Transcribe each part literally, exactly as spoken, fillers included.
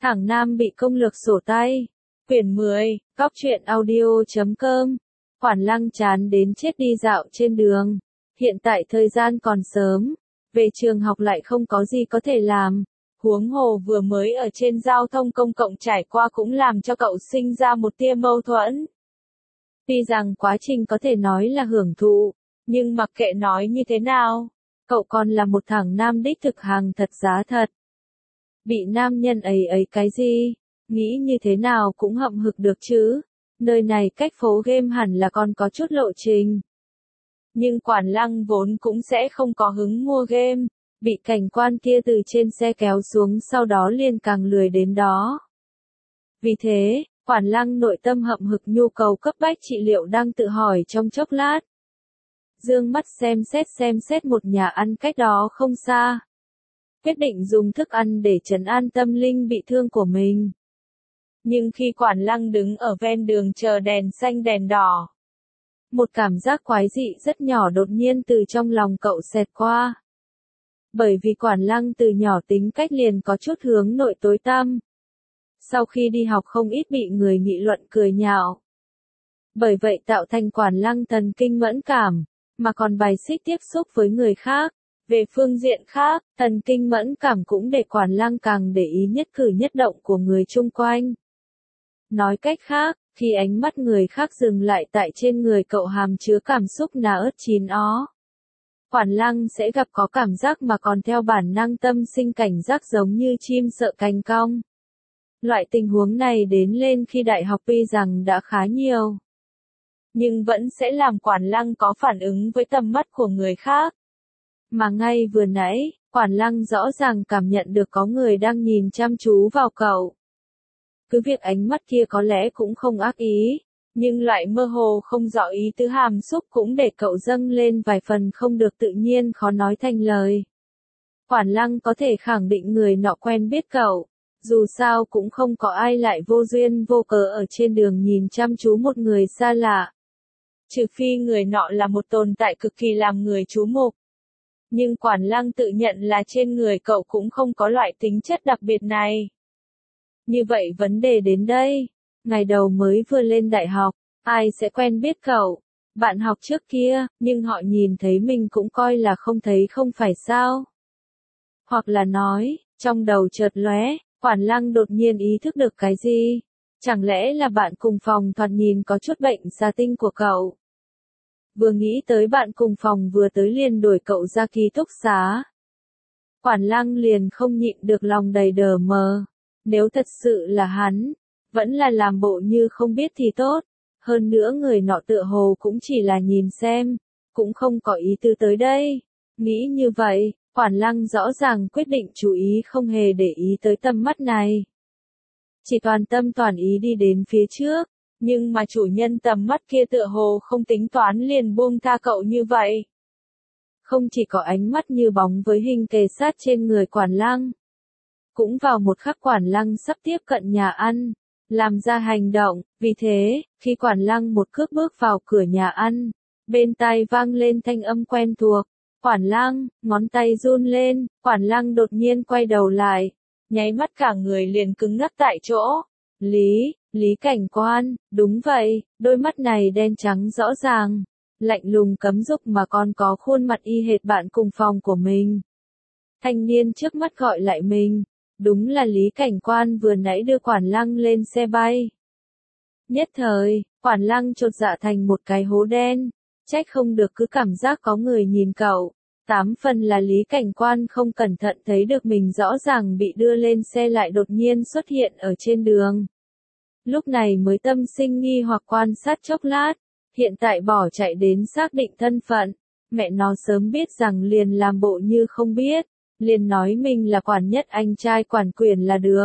Thẳng Nam bị công lược sổ tay. Quyển mười, Cóc truyện audio chấm com. Quản Lăng chán đến chết đi dạo trên đường. Hiện tại thời gian còn sớm. Về trường học lại không có gì có thể làm. Huống hồ vừa mới ở trên giao thông công cộng trải qua cũng làm cho cậu sinh ra một tia mâu thuẫn. Tuy rằng quá trình có thể nói là hưởng thụ, nhưng mặc kệ nói như thế nào, cậu còn là một thằng nam đích thực hàng thật giá thật. Bị nam nhân ấy ấy cái gì, nghĩ như thế nào cũng hậm hực được chứ, nơi này cách phố game hẳn là còn có chút lộ trình. Nhưng Quản Lăng vốn cũng sẽ không có hứng mua game, bị cảnh quan kia từ trên xe kéo xuống sau đó liền càng lười đến đó. Vì thế, Quản Lăng nội tâm hậm hực nhu cầu cấp bách trị liệu đang tự hỏi trong chốc lát. Dương mắt xem xét xem xét một nhà ăn cách đó không xa. Quyết định dùng thức ăn để trấn an tâm linh bị thương của mình. Nhưng khi Quản Lăng đứng ở ven đường chờ đèn xanh đèn đỏ, một cảm giác quái dị rất nhỏ đột nhiên từ trong lòng cậu xẹt qua. Bởi vì Quản Lăng từ nhỏ tính cách liền có chút hướng nội tối tăm. Sau khi đi học không ít bị người nghị luận cười nhạo. Bởi vậy tạo thành Quản Lăng thần kinh mẫn cảm, mà còn bài xích tiếp xúc với người khác. Về phương diện khác, thần kinh mẫn cảm cũng để Quản Lăng càng để ý nhất cử nhất động của người chung quanh. Nói cách khác, khi ánh mắt người khác dừng lại tại trên người cậu hàm chứa cảm xúc nà ớt chín ó, Quản Lăng sẽ gặp có cảm giác mà còn theo bản năng tâm sinh cảnh giác giống như chim sợ cành cong. Loại tình huống này đến lên khi đại học tuy rằng đã khá nhiều, nhưng vẫn sẽ làm Quản Lăng có phản ứng với tầm mắt của người khác. Mà ngay vừa nãy, Quản Lăng rõ ràng cảm nhận được có người đang nhìn chăm chú vào cậu. Cứ việc ánh mắt kia có lẽ cũng không ác ý, nhưng loại mơ hồ không rõ ý tứ hàm xúc cũng để cậu dâng lên vài phần không được tự nhiên khó nói thành lời. Quản Lăng có thể khẳng định người nọ quen biết cậu, dù sao cũng không có ai lại vô duyên vô cớ ở trên đường nhìn chăm chú một người xa lạ. Trừ phi người nọ là một tồn tại cực kỳ làm người chú mục. Nhưng Quản Lăng tự nhận là trên người cậu cũng không có loại tính chất đặc biệt này. Như vậy vấn đề đến đây, ngày đầu mới vừa lên đại học, ai sẽ quen biết cậu? Bạn học trước kia, nhưng họ nhìn thấy mình cũng coi là không thấy không phải sao? Hoặc là nói, trong đầu chợt lóe, Quản Lăng đột nhiên ý thức được cái gì? Chẳng lẽ là bạn cùng phòng thoạt nhìn có chút bệnh xà tinh của cậu? Vừa nghĩ tới bạn cùng phòng vừa tới liền đuổi cậu ra ký túc xá. Quản Lăng liền không nhịn được lòng đầy đờ mờ. Nếu thật sự là hắn, vẫn là làm bộ như không biết thì tốt. Hơn nữa người nọ tựa hồ cũng chỉ là nhìn xem, cũng không có ý tư tới đây. Nghĩ như vậy, Quản Lăng rõ ràng quyết định chú ý không hề để ý tới tầm mắt này. Chỉ toàn tâm toàn ý đi đến phía trước. Nhưng mà chủ nhân tầm mắt kia tựa hồ không tính toán liền buông tha cậu như vậy. Không chỉ có ánh mắt như bóng với hình kề sát trên người Quản Lăng. Cũng vào một khắc Quản Lăng sắp tiếp cận nhà ăn, làm ra hành động, vì thế, khi Quản Lăng một cước bước vào cửa nhà ăn, bên tai vang lên thanh âm quen thuộc. Quản Lăng, ngón tay run lên, Quản Lăng đột nhiên quay đầu lại, nháy mắt cả người liền cứng ngắc tại chỗ. Lý, Lý Cảnh Quan, đúng vậy, đôi mắt này đen trắng rõ ràng, lạnh lùng cấm dục mà còn có khuôn mặt y hệt bạn cùng phòng của mình. Thanh niên trước mắt gọi lại mình, đúng là Lý Cảnh Quan vừa nãy đưa Quản Lăng lên xe bay. Nhất thời, Quản Lăng chột dạ thành một cái hố đen, trách không được cứ cảm giác có người nhìn cậu. Tám phần là Lý Cảnh Quan không cẩn thận thấy được mình rõ ràng bị đưa lên xe lại đột nhiên xuất hiện ở trên đường. Lúc này mới tâm sinh nghi hoặc quan sát chốc lát, hiện tại bỏ chạy đến xác định thân phận, mẹ nó sớm biết rằng liền làm bộ như không biết, liền nói mình là quản nhất anh trai quản quyền là được.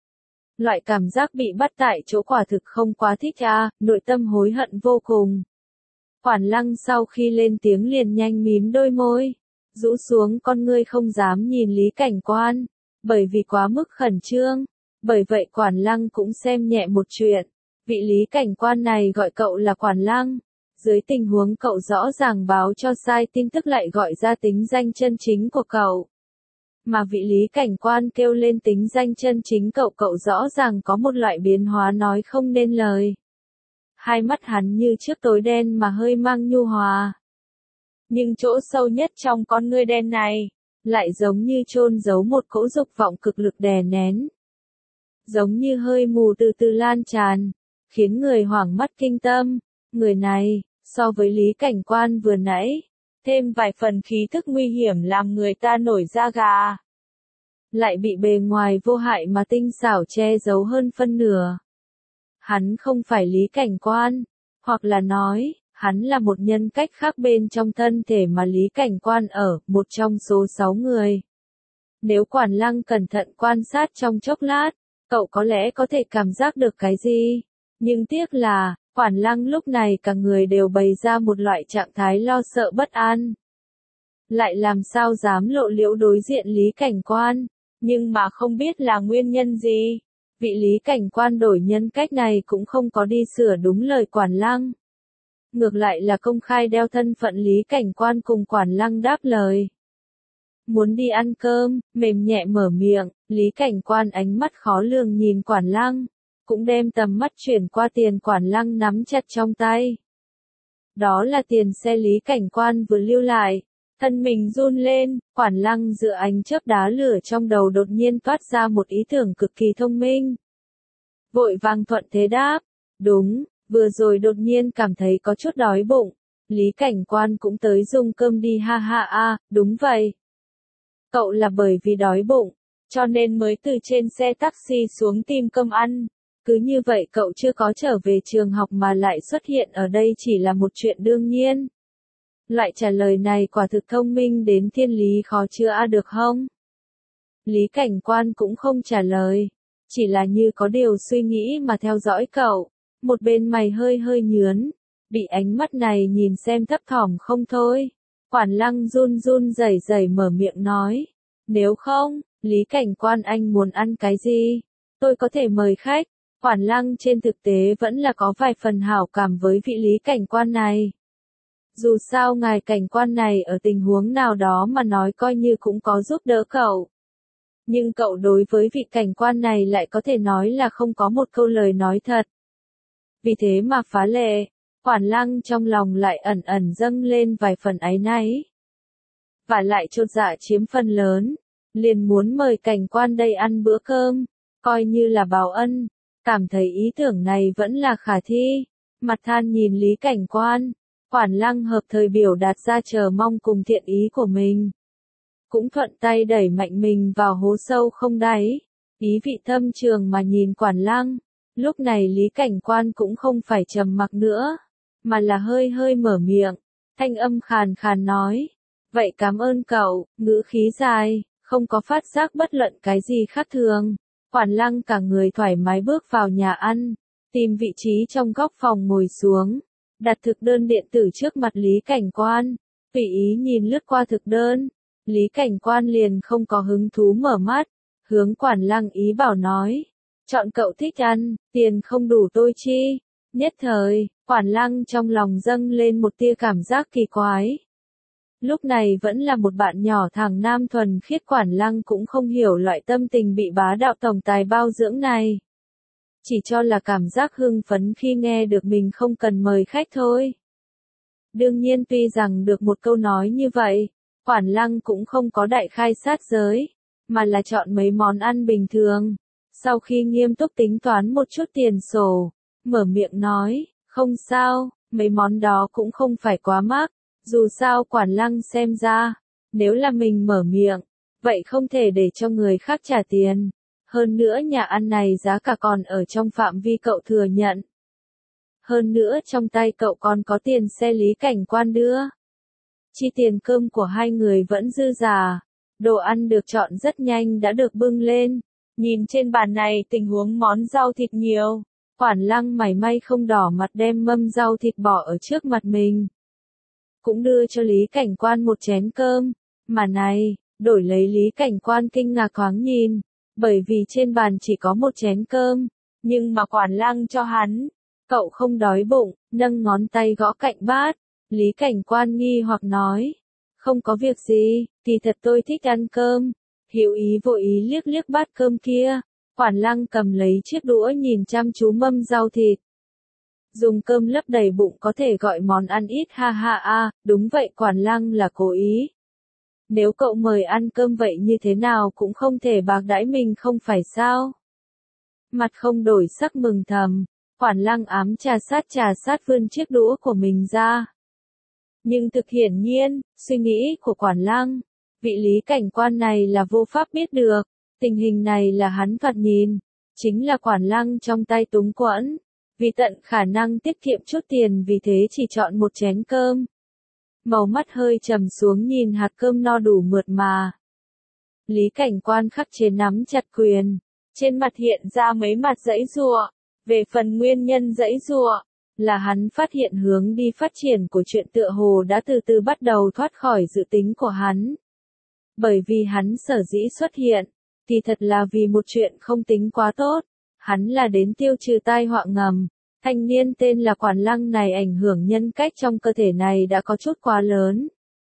Loại cảm giác bị bắt tại chỗ quả thực không quá thích à, nội tâm hối hận vô cùng. Quản Lăng sau khi lên tiếng liền nhanh mím đôi môi, rũ xuống con ngươi không dám nhìn Lý Cảnh Quan, bởi vì quá mức khẩn trương. Bởi vậy Quản Lăng cũng xem nhẹ một chuyện, vị Lý Cảnh Quan này gọi cậu là Quản Lăng, dưới tình huống cậu rõ ràng báo cho sai tin tức lại gọi ra tính danh chân chính của cậu. Mà vị Lý cảnh quan kêu lên tính danh chân chính cậu cậu rõ ràng có một loại biến hóa nói không nên lời. Hai mắt hắn như trước tối đen mà hơi mang nhu hòa. Nhưng chỗ sâu nhất trong con ngươi đen này, lại giống như chôn giấu một cỗ dục vọng cực lực đè nén. Giống như hơi mù từ từ lan tràn, khiến người hoảng mắt kinh tâm. Người này, so với Lý cảnh quan vừa nãy, thêm vài phần khí thức nguy hiểm làm người ta nổi da gà. Lại bị bề ngoài vô hại mà tinh xảo che giấu hơn phân nửa. Hắn không phải Lý cảnh quan, hoặc là nói, hắn là một nhân cách khác bên trong thân thể mà Lý cảnh quan ở, một trong số sáu người. Nếu Quản Lăng cẩn thận quan sát trong chốc lát, cậu có lẽ có thể cảm giác được cái gì. Nhưng tiếc là, Quản Lăng lúc này cả người đều bày ra một loại trạng thái lo sợ bất an. Lại làm sao dám lộ liễu đối diện Lý cảnh quan, nhưng mà không biết là nguyên nhân gì. Vị Lý cảnh quan đổi nhân cách này cũng không có đi sửa đúng lời Quản Lăng. Ngược lại là công khai đeo thân phận Lý cảnh quan cùng Quản Lăng đáp lời. Muốn đi ăn cơm, mềm nhẹ mở miệng, Lý cảnh quan ánh mắt khó lường nhìn Quản Lăng, cũng đem tầm mắt chuyển qua tiền Quản Lăng nắm chặt trong tay. Đó là tiền xe Lý cảnh quan vừa lưu lại. Thân mình run lên, Quản Lăng dựa ánh chớp đá lửa trong đầu đột nhiên toát ra một ý tưởng cực kỳ thông minh. Vội vàng thuận thế đáp, đúng, vừa rồi đột nhiên cảm thấy có chút đói bụng. Lý cảnh quan cũng tới dùng cơm đi ha ha a, đúng vậy. Cậu là bởi vì đói bụng, cho nên mới từ trên xe taxi xuống tìm cơm ăn. Cứ như vậy cậu chưa có trở về trường học mà lại xuất hiện ở đây chỉ là một chuyện đương nhiên. Loại trả lời này quả thực thông minh đến thiên lý khó chữa a được không? Lý cảnh quan cũng không trả lời, chỉ là như có điều suy nghĩ mà theo dõi cậu, một bên mày hơi hơi nhướn, bị ánh mắt này nhìn xem thấp thỏm không thôi. Quản Lăng run run rẩy rẩy mở miệng nói, nếu không, Lý cảnh quan anh muốn ăn cái gì? Tôi có thể mời khách. Quản Lăng trên thực tế vẫn là có vài phần hảo cảm với vị Lý cảnh quan này. Dù sao ngài cảnh quan này ở tình huống nào đó mà nói coi như cũng có giúp đỡ cậu. Nhưng cậu đối với vị cảnh quan này lại có thể nói là không có một câu lời nói thật. Vì thế mà phá lệ, Quản Lăng trong lòng lại ẩn ẩn dâng lên vài phần áy náy. Và lại chột dạ chiếm phần lớn, liền muốn mời cảnh quan đây ăn bữa cơm, coi như là báo ân, cảm thấy ý tưởng này vẫn là khả thi. Mặt than nhìn Lý cảnh quan. Quản Lăng hợp thời biểu đạt ra chờ mong cùng thiện ý của mình. Cũng thuận tay đẩy mạnh mình vào hố sâu không đáy. Ý vị thâm trường mà nhìn Quản Lăng. Lúc này Lý cảnh quan cũng không phải trầm mặc nữa, mà là hơi hơi mở miệng. Thanh âm khàn khàn nói. Vậy cảm ơn cậu, ngữ khí dài, không có phát giác bất luận cái gì khác thường. Quản Lăng cả người thoải mái bước vào nhà ăn, tìm vị trí trong góc phòng ngồi xuống. Đặt thực đơn điện tử trước mặt Lý cảnh quan, tùy ý nhìn lướt qua thực đơn, Lý cảnh quan liền không có hứng thú mở mắt, hướng Quản Lăng ý bảo nói, chọn cậu thích ăn, tiền không đủ tôi chi. Nhất thời, Quản Lăng trong lòng dâng lên một tia cảm giác kỳ quái. Lúc này vẫn là một bạn nhỏ thằng nam thuần khiết, Quản Lăng cũng không hiểu loại tâm tình bị bá đạo tổng tài bao dưỡng này. Chỉ cho là cảm giác hưng phấn khi nghe được mình không cần mời khách thôi. Đương nhiên tuy rằng được một câu nói như vậy, Quản Lăng cũng không có đại khai sát giới, mà là chọn mấy món ăn bình thường. Sau khi nghiêm túc tính toán một chút tiền sổ, mở miệng nói, không sao, mấy món đó cũng không phải quá mắc. Dù sao Quản Lăng xem ra, nếu là mình mở miệng, vậy không thể để cho người khác trả tiền. Hơn nữa nhà ăn này giá cả còn ở trong phạm vi cậu thừa nhận. Hơn nữa trong tay cậu còn có tiền xe Lý cảnh quan đưa. Chi tiền cơm của hai người vẫn dư giả. Đồ ăn được chọn rất nhanh đã được bưng lên. Nhìn trên bàn này tình huống món rau thịt nhiều. Quản Lăng mảy may không đỏ mặt đem mâm rau thịt bỏ ở trước mặt mình. Cũng đưa cho Lý cảnh quan một chén cơm. Mà này, đổi lấy Lý cảnh quan kinh ngạc thoáng nhìn. Bởi vì trên bàn chỉ có một chén cơm, nhưng mà Quản Lăng cho hắn. Cậu không đói bụng, nâng ngón tay gõ cạnh bát. Lý cảnh quan nghi hoặc nói. Không có việc gì, thì thật tôi thích ăn cơm. Hữu ý vô ý liếc liếc bát cơm kia, Quản Lăng cầm lấy chiếc đũa nhìn chăm chú mâm rau thịt. Dùng cơm lấp đầy bụng có thể gọi món ăn ít ha ha a, đúng vậy Quản Lăng là cố ý. Nếu cậu mời ăn cơm vậy như thế nào cũng không thể bạc đãi mình không phải sao? Mặt không đổi sắc mừng thầm, Quản Lăng ám trà sát trà sát vươn chiếc đũa của mình ra. Nhưng thực hiển nhiên, suy nghĩ của Quản Lăng, vị Lý cảnh quan này là vô pháp biết được, tình hình này là hắn thoạt nhìn, chính là Quản Lăng trong tay túng quẫn, vì tận khả năng tiết kiệm chút tiền vì thế chỉ chọn một chén cơm. Màu mắt hơi trầm xuống nhìn hạt cơm no đủ mượt mà. Lý cảnh quan khắc chế nắm chặt quyền, trên mặt hiện ra mấy mặt giãy giụa. Về phần nguyên nhân giãy giụa, là hắn phát hiện hướng đi phát triển của chuyện tựa hồ đã từ từ bắt đầu thoát khỏi dự tính của hắn. Bởi vì hắn sở dĩ xuất hiện, thì thật là vì một chuyện không tính quá tốt, hắn là đến tiêu trừ tai họa ngầm. Thanh niên tên là Quản Lăng này ảnh hưởng nhân cách trong cơ thể này đã có chút quá lớn.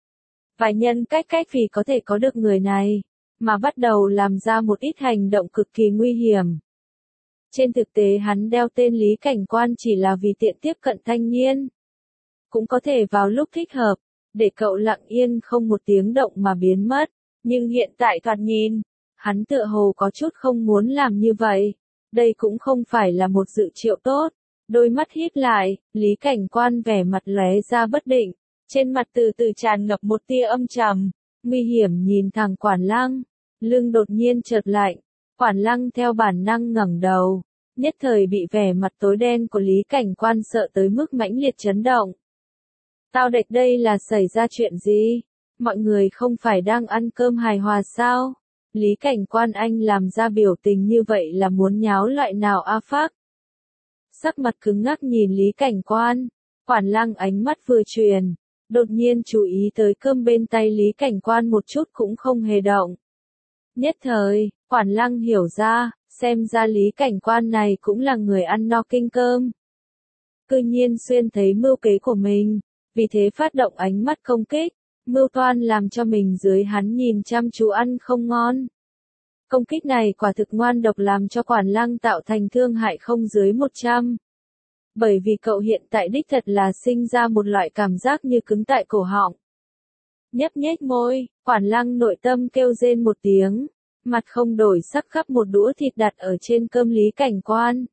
Và nhân cách cách vì có thể có được người này, mà bắt đầu làm ra một ít hành động cực kỳ nguy hiểm. Trên thực tế hắn đeo tên Lý cảnh quan chỉ là vì tiện tiếp cận thanh niên. Cũng có thể vào lúc thích hợp, để cậu lặng yên không một tiếng động mà biến mất. Nhưng hiện tại thoạt nhìn, hắn tựa hồ có chút không muốn làm như vậy. Đây cũng không phải là một dự triệu tốt. Đôi mắt híp lại, Lý cảnh quan vẻ mặt lóe ra bất định, trên mặt từ từ tràn ngập một tia âm trầm, nguy hiểm nhìn thẳng Quản Lăng, lưng đột nhiên chợt lạnh, Quản Lăng theo bản năng ngẩng đầu, nhất thời bị vẻ mặt tối đen của Lý cảnh quan sợ tới mức mãnh liệt chấn động. Tao đệch đây là xảy ra chuyện gì? Mọi người không phải đang ăn cơm hài hòa sao? Lý cảnh quan anh làm ra biểu tình như vậy là muốn nháo loại nào a phác? Sắc mặt cứng ngắc nhìn Lý cảnh quan, Quản Lăng ánh mắt vừa truyền, đột nhiên chú ý tới cơm bên tay Lý cảnh quan một chút cũng không hề động. Nhất thời, Quản Lăng hiểu ra, xem ra Lý cảnh quan này cũng là người ăn no kinh cơm. Cư nhiên xuyên thấy mưu kế của mình, vì thế phát động ánh mắt công kích, mưu toan làm cho mình dưới hắn nhìn chăm chú ăn không ngon. Công kích này quả thực ngoan độc làm cho Quản Lăng tạo thành thương hại không dưới một trăm. Bởi vì cậu hiện tại đích thật là sinh ra một loại cảm giác như cứng tại cổ họng. Nhấp nhếch môi, Quản Lăng nội tâm kêu rên một tiếng, mặt không đổi sắc khắp một đũa thịt đặt ở trên cơm Lý cảnh quan.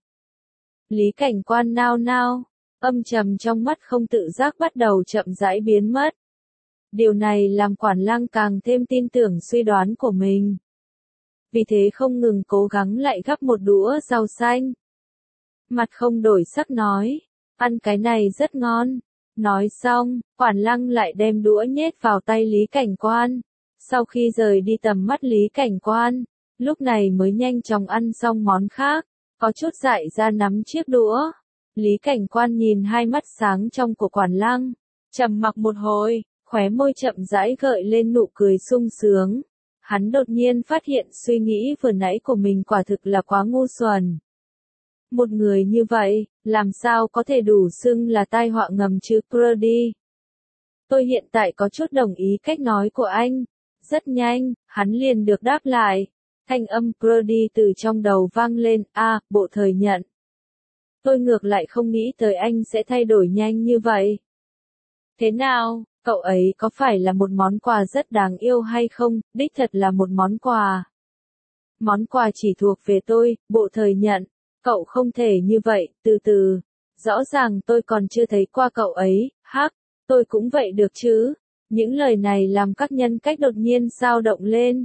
Lý cảnh quan nao nao, âm trầm trong mắt không tự giác bắt đầu chậm rãi biến mất. Điều này làm Quản Lăng càng thêm tin tưởng suy đoán của mình. Vì thế không ngừng cố gắng lại gắp một đũa rau xanh. Mặt không đổi sắc nói, ăn cái này rất ngon. Nói xong, Quản Lăng lại đem đũa nhét vào tay Lý cảnh quan. Sau khi rời đi tầm mắt Lý cảnh quan, lúc này mới nhanh chóng ăn xong món khác, có chút dại ra nắm chiếc đũa. Lý cảnh quan nhìn hai mắt sáng trong của Quản Lăng, trầm mặc một hồi, khóe môi chậm rãi gợi lên nụ cười sung sướng. Hắn đột nhiên phát hiện suy nghĩ vừa nãy của mình quả thực là quá ngu xuẩn. Một người như vậy, làm sao có thể đủ xưng là tai họa ngầm chứ Brody? Tôi hiện tại có chút đồng ý cách nói của anh. Rất nhanh, hắn liền được đáp lại. Thanh âm Brody từ trong đầu vang lên, a, à, bộ thời nhận. Tôi ngược lại không nghĩ tới anh sẽ thay đổi nhanh như vậy. Thế nào, cậu ấy có phải là một món quà rất đáng yêu hay không? Đích thật là một món quà. Món quà chỉ thuộc về tôi, bộ thời nhận. Cậu không thể như vậy, từ từ. Rõ ràng tôi còn chưa thấy qua cậu ấy, hắc, tôi cũng vậy được chứ. Những lời này làm các nhân cách đột nhiên dao động lên.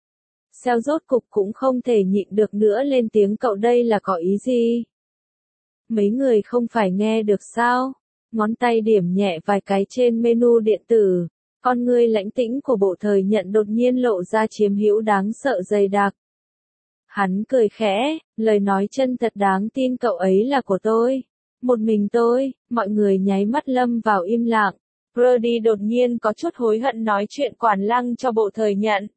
Xeo rốt cục cũng không thể nhịn được nữa lên tiếng cậu đây là có ý gì? Mấy người không phải nghe được sao? Ngón tay điểm nhẹ vài cái trên menu điện tử. Con ngươi lãnh tĩnh của bộ thời nhận đột nhiên lộ ra chiếm hữu đáng sợ dày đặc. Hắn cười khẽ, lời nói chân thật đáng tin cậu ấy là của tôi. Một mình tôi, mọi người nháy mắt lâm vào im lặng. Brody đột nhiên có chút hối hận nói chuyện Quản Lăng cho bộ thời nhận.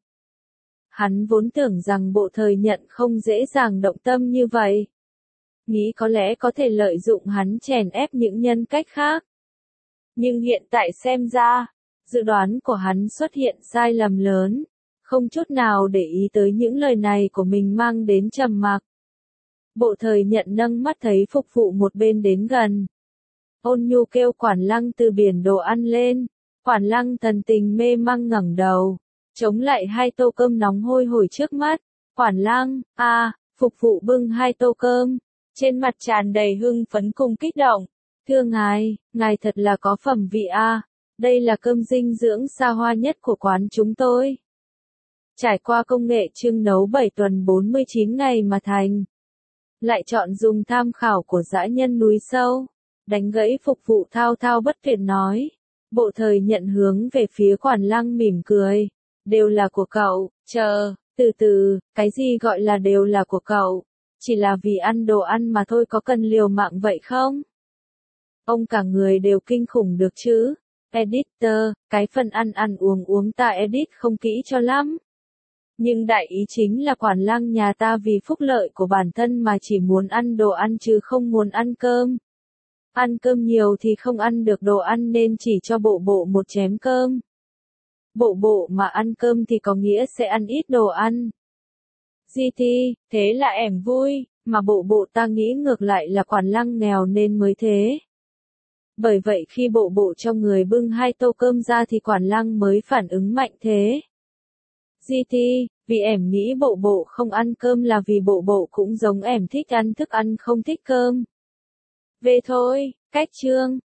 Hắn vốn tưởng rằng bộ thời nhận không dễ dàng động tâm như vậy. Nghĩ có lẽ có thể lợi dụng hắn chèn ép những nhân cách khác. Nhưng hiện tại xem ra, dự đoán của hắn xuất hiện sai lầm lớn. không chút nào để ý tới những lời này của mình mang đến trầm mặc. Bộ thời nhận nâng mắt thấy phục vụ một bên đến gần. Ôn nhu kêu Quản Lăng từ biển đồ ăn lên. Quản Lăng thần tình mê mang ngẩng đầu, chống lại hai tô cơm nóng hôi hổi trước mắt. Quản Lăng, a, à, phục vụ bưng hai tô cơm, trên mặt tràn đầy hưng phấn cùng kích động. Thưa ngài, ngài thật là có phẩm vị a, à. Đây là cơm dinh dưỡng xa hoa nhất của quán chúng tôi. Trải qua công nghệ chưng nấu bảy tuần bốn mươi chín ngày mà thành. Lại chọn dùng tham khảo của dã nhân núi sâu. Đánh gãy phục vụ thao thao bất tuyệt nói. Bộ thời nhận hướng về phía Quản Lăng mỉm cười. Đều là của cậu, chờ, từ từ, cái gì gọi là đều là của cậu? Chỉ là vì ăn đồ ăn mà thôi, có cần liều mạng vậy không? Ông cả người đều kinh khủng được chứ. Editor, cái phần ăn ăn uống uống ta edit không kỹ cho lắm. Nhưng đại ý chính là Quản Lăng nhà ta vì phúc lợi của bản thân mà chỉ muốn ăn đồ ăn chứ không muốn ăn cơm. Ăn cơm nhiều thì không ăn được đồ ăn nên chỉ cho bộ bộ một chén cơm. Bộ bộ mà ăn cơm thì có nghĩa sẽ ăn ít đồ ăn. Di Thi, thế là em vui, mà bộ bộ ta nghĩ ngược lại là Quản Lăng nghèo nên mới thế. Bởi vậy khi bộ bộ cho người bưng hai tô cơm ra thì Quản Lăng mới phản ứng mạnh thế. Di Thi, vì em nghĩ bộ bộ không ăn cơm là vì bộ bộ cũng giống em thích ăn thức ăn không thích cơm. Về thôi, cách chương.